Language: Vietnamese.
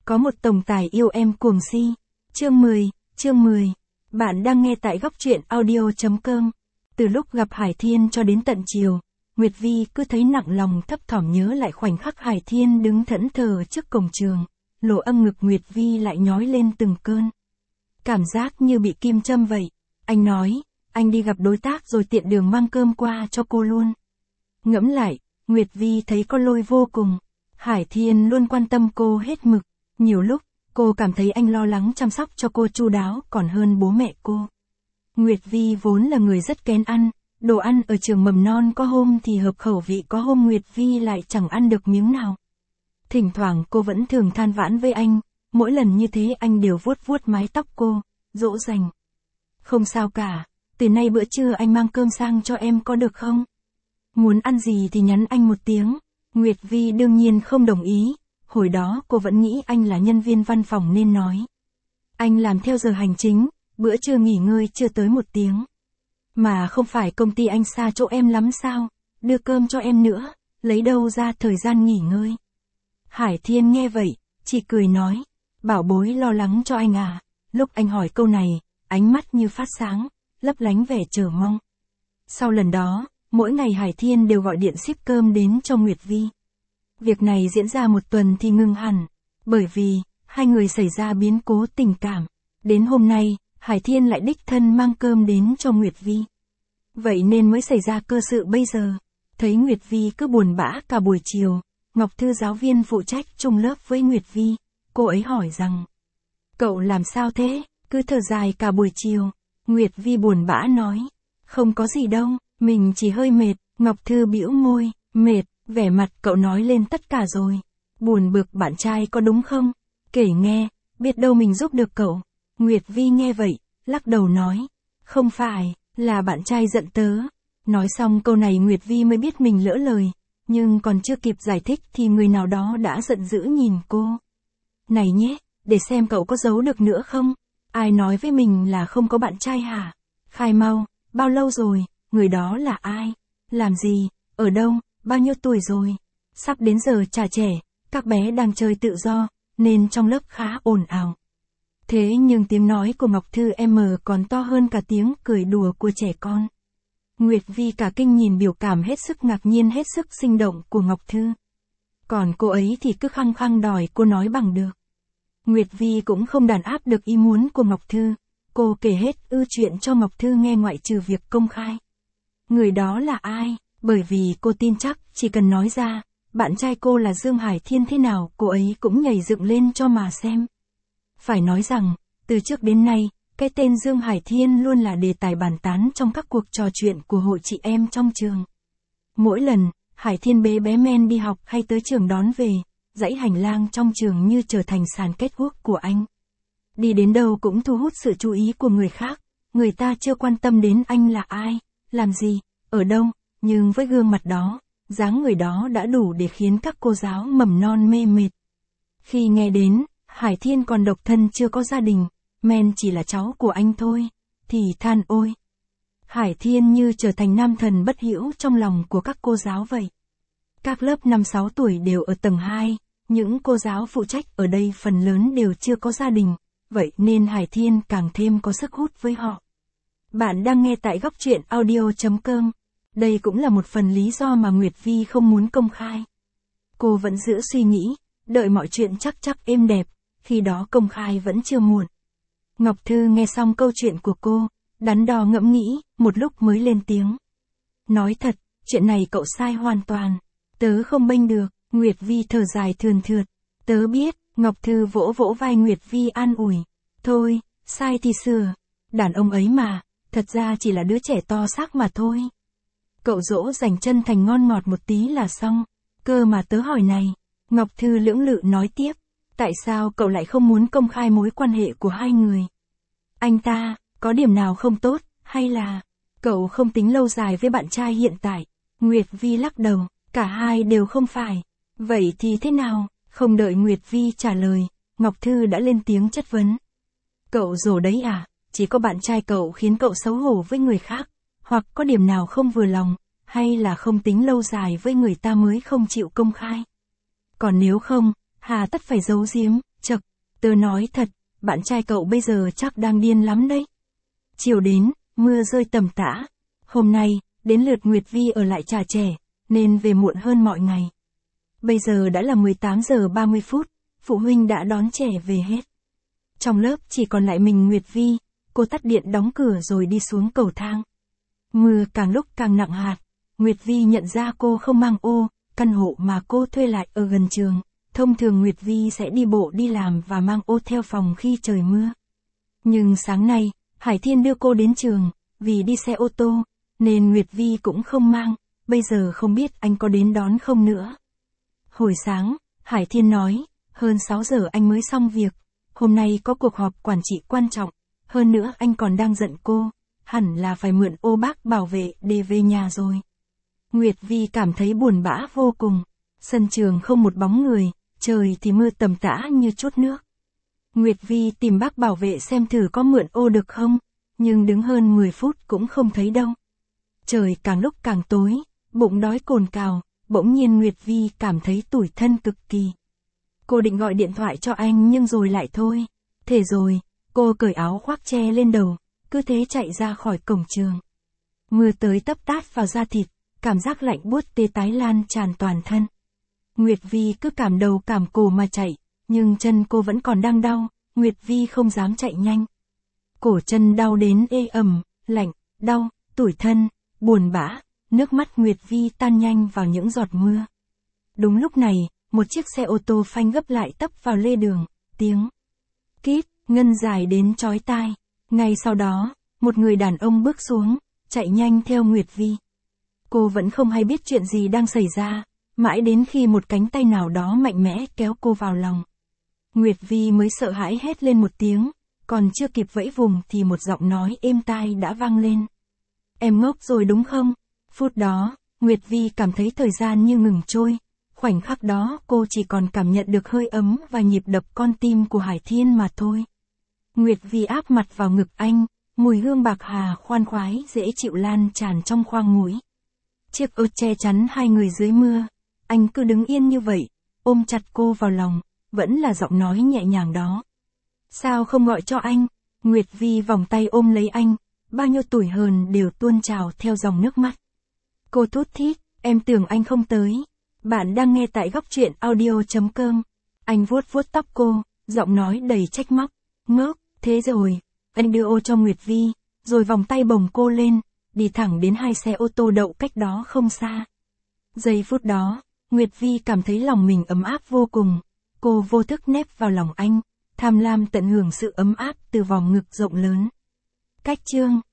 Có một tổng tài yêu em cuồng si. Chương 10. Bạn đang nghe tại góc truyện audio.com. Từ lúc gặp Hải Thiên cho đến tận chiều, Nguyệt Vi cứ thấy nặng lòng thấp thỏm nhớ lại khoảnh khắc Hải Thiên đứng thẫn thờ trước cổng trường. Lỗ âm ngực Nguyệt Vi lại nhói lên từng cơn. Cảm giác như bị kim châm vậy. Anh nói, anh đi gặp đối tác rồi tiện đường mang cơm qua cho cô luôn. Ngẫm lại, Nguyệt Vi thấy có lỗi vô cùng. Hải Thiên luôn quan tâm cô hết mực. Nhiều lúc, cô cảm thấy anh lo lắng chăm sóc cho cô chu đáo còn hơn bố mẹ cô. Nguyệt Vi vốn là người rất kén ăn, đồ ăn ở trường mầm non có hôm thì hợp khẩu vị, có hôm Nguyệt Vi lại chẳng ăn được miếng nào. Thỉnh thoảng cô vẫn thường than vãn với anh, mỗi lần như thế anh đều vuốt vuốt mái tóc cô, dỗ dành. Không sao cả, từ nay bữa trưa anh mang cơm sang cho em có được không? Muốn ăn gì thì nhắn anh một tiếng. Nguyệt Vi đương nhiên không đồng ý, hồi đó cô vẫn nghĩ anh là nhân viên văn phòng nên nói. Anh làm theo giờ hành chính, bữa trưa nghỉ ngơi chưa tới 1 tiếng. Mà không phải công ty anh xa chỗ em lắm sao, đưa cơm cho em nữa, lấy đâu ra thời gian nghỉ ngơi. Hải Thiên nghe vậy, chỉ cười nói, bảo bối lo lắng cho anh à. Lúc anh hỏi câu này, ánh mắt như phát sáng, lấp lánh vẻ chờ mong. Sau lần đó, mỗi ngày Hải Thiên đều gọi điện ship cơm đến cho Nguyệt Vi. Việc này diễn ra 1 tuần thì ngừng hẳn, bởi vì, hai người xảy ra biến cố tình cảm. Đến hôm nay, Hải Thiên lại đích thân mang cơm đến cho Nguyệt Vi. Vậy nên mới xảy ra cơ sự bây giờ. Thấy Nguyệt Vi cứ buồn bã cả buổi chiều, Ngọc Thư giáo viên phụ trách chung lớp với Nguyệt Vi, cô ấy hỏi rằng, cậu làm sao thế, cứ thở dài cả buổi chiều. Nguyệt Vi buồn bã nói, không có gì đâu, mình chỉ hơi mệt. Ngọc Thư bĩu môi, mệt, vẻ mặt cậu nói lên tất cả rồi. Buồn bực bạn trai có đúng không? Kể nghe, biết đâu mình giúp được cậu. Nguyệt Vi nghe vậy, lắc đầu nói, không phải, là bạn trai giận tớ. Nói xong câu này Nguyệt Vi mới biết mình lỡ lời, nhưng còn chưa kịp giải thích thì người nào đó đã giận dữ nhìn cô. Này nhé, để xem cậu có giấu được nữa không? Ai nói với mình là không có bạn trai hả? Khai mau, bao lâu rồi, người đó là ai? Làm gì, ở đâu, bao nhiêu tuổi rồi? Sắp đến giờ trả trẻ, các bé đang chơi tự do, nên trong lớp khá ồn ào. Thế nhưng tiếng nói của Ngọc Thư M còn to hơn cả tiếng cười đùa của trẻ con. Nguyệt Vi cả kinh nhìn biểu cảm hết sức ngạc nhiên hết sức sinh động của Ngọc Thư. Còn cô ấy thì cứ khăng khăng đòi cô nói bằng được. Nguyệt Vi cũng không đàn áp được ý muốn của Ngọc Thư. Cô kể hết chuyện cho Ngọc Thư nghe ngoại trừ việc công khai. Người đó là ai? Bởi vì cô tin chắc chỉ cần nói ra, bạn trai cô là Dương Hải Thiên thế nào cô ấy cũng nhảy dựng lên cho mà xem. Phải nói rằng, từ trước đến nay, cái tên Dương Hải Thiên luôn là đề tài bàn tán trong các cuộc trò chuyện của hội chị em trong trường. Mỗi lần, Hải Thiên bế bé Men đi học hay tới trường đón về, dãy hành lang trong trường như trở thành sàn kết quốc của anh. Đi đến đâu cũng thu hút sự chú ý của người khác, người ta chưa quan tâm đến anh là ai, làm gì, ở đâu, nhưng với gương mặt đó, dáng người đó đã đủ để khiến các cô giáo mầm non mê mệt. Khi nghe đến, Hải Thiên còn độc thân chưa có gia đình, Men chỉ là cháu của anh thôi, thì than ôi. Hải Thiên như trở thành nam thần bất hữu trong lòng của các cô giáo vậy. Các lớp 5-6 tuổi đều ở tầng 2, những cô giáo phụ trách ở đây phần lớn đều chưa có gia đình, vậy nên Hải Thiên càng thêm có sức hút với họ. Bạn đang nghe tại góc truyện audio.com. Đây cũng là một phần lý do mà Nguyệt Vi không muốn công khai. Cô vẫn giữ suy nghĩ, đợi mọi chuyện chắc êm đẹp, khi đó công khai vẫn chưa muộn. Ngọc Thư nghe xong câu chuyện của cô, đắn đo ngẫm nghĩ, một lúc mới lên tiếng. Nói thật, chuyện này cậu sai hoàn toàn. Tớ không bênh được. Nguyệt Vi thở dài thườn thượt. Tớ biết. Ngọc Thư vỗ vỗ vai Nguyệt Vi an ủi. Thôi, sai thì sửa. Đàn ông ấy mà, thật ra chỉ là đứa trẻ to xác mà thôi. Cậu dỗ dành chân thành ngon ngọt một tí là xong. Cơ mà tớ hỏi này. Ngọc Thư lưỡng lự nói tiếp. Tại sao cậu lại không muốn công khai mối quan hệ của hai người? Anh ta, có điểm nào không tốt, hay là cậu không tính lâu dài với bạn trai hiện tại? Nguyệt Vi lắc đầu, cả hai đều không phải. Vậy thì thế nào? Không đợi Nguyệt Vi trả lời, Ngọc Thư đã lên tiếng chất vấn. Cậu rồ đấy à? Chỉ có bạn trai cậu khiến cậu xấu hổ với người khác, hoặc có điểm nào không vừa lòng, hay là không tính lâu dài với người ta mới không chịu công khai? Còn nếu không, hà tất phải giấu giếm, Chậc, tớ nói thật, bạn trai cậu bây giờ chắc đang điên lắm đấy. Chiều đến, mưa rơi tầm tã. Hôm nay, đến lượt Nguyệt Vi ở lại trà trẻ, nên về muộn hơn mọi ngày. Bây giờ đã là 18 giờ 30 phút, phụ huynh đã đón trẻ về hết. Trong lớp chỉ còn lại mình Nguyệt Vi, cô tắt điện đóng cửa rồi đi xuống cầu thang. Mưa càng lúc càng nặng hạt, Nguyệt Vi nhận ra cô không mang ô, căn hộ mà cô thuê lại ở gần trường. Thông thường Nguyệt Vi sẽ đi bộ đi làm và mang ô theo phòng khi trời mưa. Nhưng sáng nay, Hải Thiên đưa cô đến trường, vì đi xe ô tô, nên Nguyệt Vi cũng không mang, bây giờ không biết anh có đến đón không nữa. Hồi sáng, Hải Thiên nói, hơn 6 giờ anh mới xong việc, hôm nay có cuộc họp quản trị quan trọng, hơn nữa anh còn đang giận cô, hẳn là phải mượn ô bác bảo vệ để về nhà rồi. Nguyệt Vi cảm thấy buồn bã vô cùng, sân trường không một bóng người, trời thì mưa tầm tã như trút nước. Nguyệt Vi tìm bác bảo vệ xem thử có mượn ô được không, nhưng đứng hơn 10 phút cũng không thấy đâu. Trời càng lúc càng tối, bụng đói cồn cào, bỗng nhiên Nguyệt Vi cảm thấy tủi thân cực kỳ. Cô định gọi điện thoại cho anh nhưng rồi lại thôi. Thế rồi, cô cởi áo khoác che lên đầu, cứ thế chạy ra khỏi cổng trường. Mưa tới tấp tát vào da thịt, cảm giác lạnh buốt tê tái lan tràn toàn thân. Nguyệt Vi cứ cảm đầu cảm cổ mà chạy, nhưng chân cô vẫn còn đang đau, Nguyệt Vi không dám chạy nhanh. Cổ chân đau đến ê ẩm, lạnh, đau, tủi thân, buồn bã, nước mắt Nguyệt Vi tan nhanh vào những giọt mưa. Đúng lúc này, một chiếc xe ô tô phanh gấp lại tấp vào lề đường, tiếng kít, ngân dài đến chói tai. Ngay sau đó, một người đàn ông bước xuống, chạy nhanh theo Nguyệt Vi. Cô vẫn không hay biết chuyện gì đang xảy ra, mãi đến khi một cánh tay nào đó mạnh mẽ kéo cô vào lòng. Nguyệt Vi mới sợ hãi hét lên một tiếng, còn chưa kịp vẫy vùng thì một giọng nói êm tai đã vang lên. Em ngốc rồi đúng không? Phút đó, Nguyệt Vi cảm thấy thời gian như ngừng trôi. Khoảnh khắc đó cô chỉ còn cảm nhận được hơi ấm và nhịp đập con tim của Hải Thiên mà thôi. Nguyệt Vi áp mặt vào ngực anh, mùi hương bạc hà khoan khoái dễ chịu lan tràn trong khoang mũi. Chiếc ô che chắn hai người dưới mưa, anh cứ đứng yên như vậy, ôm chặt cô vào lòng, vẫn là giọng nói nhẹ nhàng đó. Sao không gọi cho anh? Nguyệt Vi vòng tay ôm lấy anh, bao nhiêu tủi hờn đều tuôn trào theo dòng nước mắt. Cô thút thít, em tưởng anh không tới. Bạn đang nghe tại góc truyện audio.com. Anh vuốt vuốt tóc cô, giọng nói đầy trách móc. Ngốc, thế rồi. Anh đưa ô cho Nguyệt Vi, rồi vòng tay bồng cô lên, đi thẳng đến hai xe ô tô đậu cách đó không xa. Giây phút đó, Nguyệt Vi cảm thấy lòng mình ấm áp vô cùng. Cô vô thức nép vào lòng anh, tham lam tận hưởng sự ấm áp từ vòng ngực rộng lớn. Cách chương